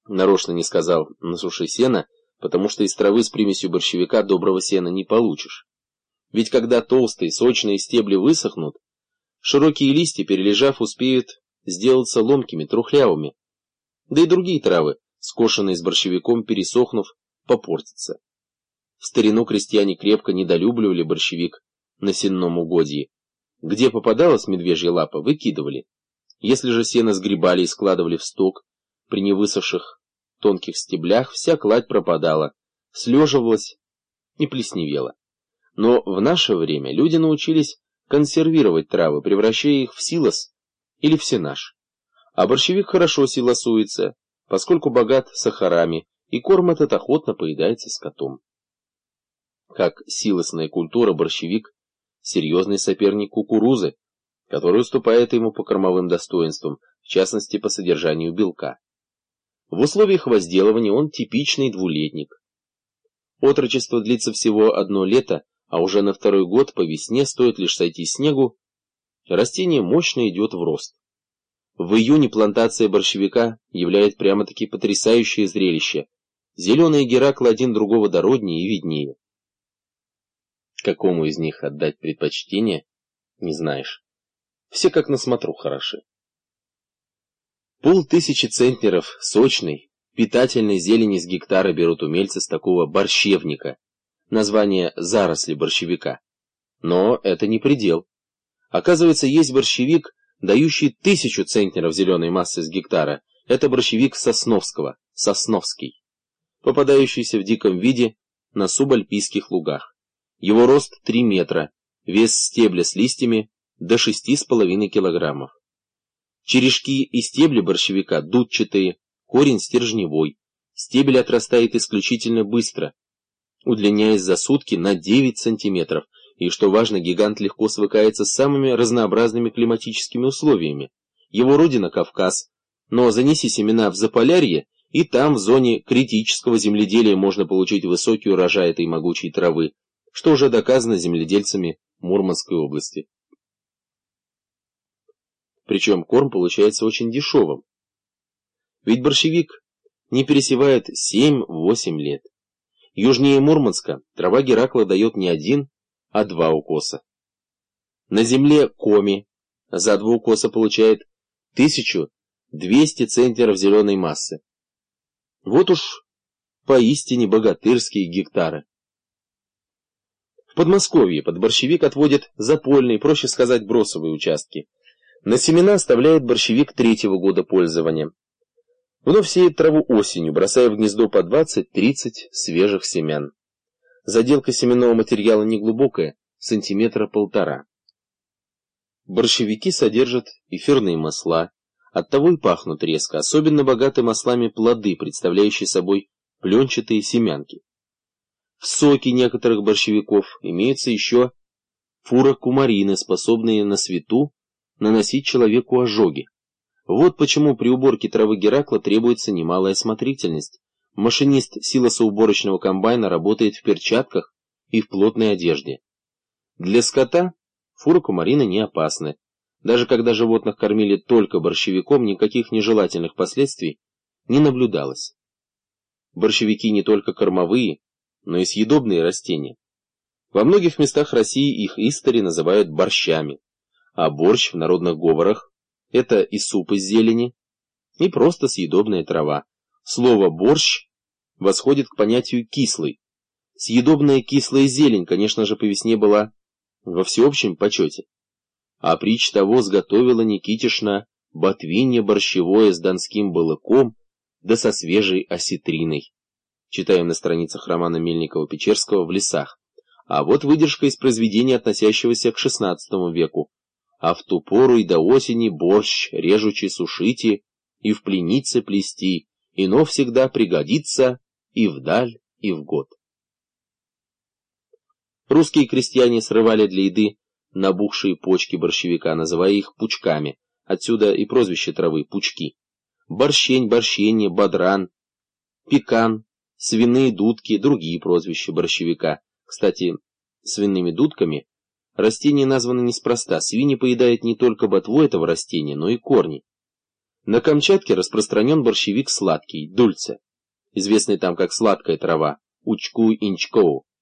Нарочно не сказал «насуши сена», потому что из травы с примесью борщевика доброго сена не получишь. Ведь когда толстые, сочные стебли высохнут, широкие листья, перележав, успеют сделаться ломкими, трухлявыми. Да и другие травы, скошенные с борщевиком, пересохнув, попортятся. В старину крестьяне крепко недолюбливали борщевик на сенном угодье. Где попадалась медвежья лапа, выкидывали. Если же сено сгребали и складывали в сток, при невысохших тонких стеблях вся кладь пропадала, слеживалась и плесневела. Но в наше время люди научились консервировать травы, превращая их в силос или в сенаж. А борщевик хорошо силосуется, поскольку богат сахарами, и корм этот охотно поедается скотом. Как силосная культура, борщевик – серьезный соперник кукурузы, который уступает ему по кормовым достоинствам, в частности по содержанию белка. В условиях возделывания он типичный двулетник. Отрочество длится всего 1 лето, а уже на 2-й год по весне, стоит лишь сойти снегу, растение мощно идет в рост. В июне плантация борщевика являет прямо-таки потрясающее зрелище. Зеленые гераклы один другого дороднее и виднее. Какому из них отдать предпочтение, не знаешь. Все как на смотру хороши. 500 центнеров сочной, питательной зелени с гектара берут умельцы с такого борщевника. Название «заросли борщевика». Но это не предел. Оказывается, есть борщевик, дающий 1000 центнеров зеленой массы с гектара. Это борщевик Сосновского, Сосновский, попадающийся в диком виде на субальпийских лугах. Его рост 3 метра, вес стебля с листьями до 6,5 килограммов. Черешки и стебли борщевика дудчатые, корень стержневой. Стебель отрастает исключительно быстро, удлиняясь за сутки на 9 сантиметров. И, что важно, гигант легко свыкается с самыми разнообразными климатическими условиями. Его родина Кавказ, но занеси семена в Заполярье, и там, в зоне критического земледелия, можно получить высокий урожай этой могучей травы, что уже доказано земледельцами Мурманской области. Причем корм получается очень дешевым. Ведь борщевик не пересевает 7-8 лет. Южнее Мурманска трава геракла дает не 1, а 2 укоса. На земле Коми за 2 укоса получает 1200 центнеров зеленой массы. Вот уж поистине богатырские гектары. В Подмосковье под борщевик отводят запольные, проще сказать, бросовые участки. На семена оставляет борщевик 3-го года пользования. Вновь сеет траву осенью, бросая в гнездо по 20-30 свежих семян. Заделка семенного материала неглубокая, 1,5 сантиметра. Борщевики содержат эфирные масла, оттого и пахнут резко, особенно богаты маслами плоды, представляющие собой пленчатые семянки. В соке некоторых борщевиков имеются еще фурокумарины, способные на свету наносить человеку ожоги. Вот почему при уборке травы геракла требуется немалая осмотрительность. Машинист силосоуборочного комбайна работает в перчатках и в плотной одежде. Для скота фурокумарины не опасны. Даже когда животных кормили только борщевиком, никаких нежелательных последствий не наблюдалось. Борщевики не только кормовые, но и съедобные растения. Во многих местах России их истори называют борщами, а борщ в народных говорах – это и суп из зелени, и просто съедобная трава. Слово «борщ» восходит к понятию «кислый». Съедобная кислая зелень, конечно же, по весне была во всеобщем почете. А притч того сготовила Никитишна ботвинье борщевое с донским балыком, да со свежей осетриной. Читаем на страницах романа Мельникова-Печерского «В лесах». А вот выдержка из произведения, относящегося к XVI веку. «А в ту пору и до осени борщ режучи сушите, и в пленице плести, ино всегда пригодится и вдаль, и в год». Русские крестьяне срывали для еды набухшие почки борщевика, называя их пучками, отсюда и прозвище травы пучки. Борщень, борщенье, бодран, пекан, свиные дудки, другие прозвища борщевика. Кстати, свиными дудками растение названо неспроста. Свиньи поедают не только ботву этого растения, но и корни. На Камчатке распространен борщевик сладкий, дульце, известный там как сладкая трава, учку-инчкоу.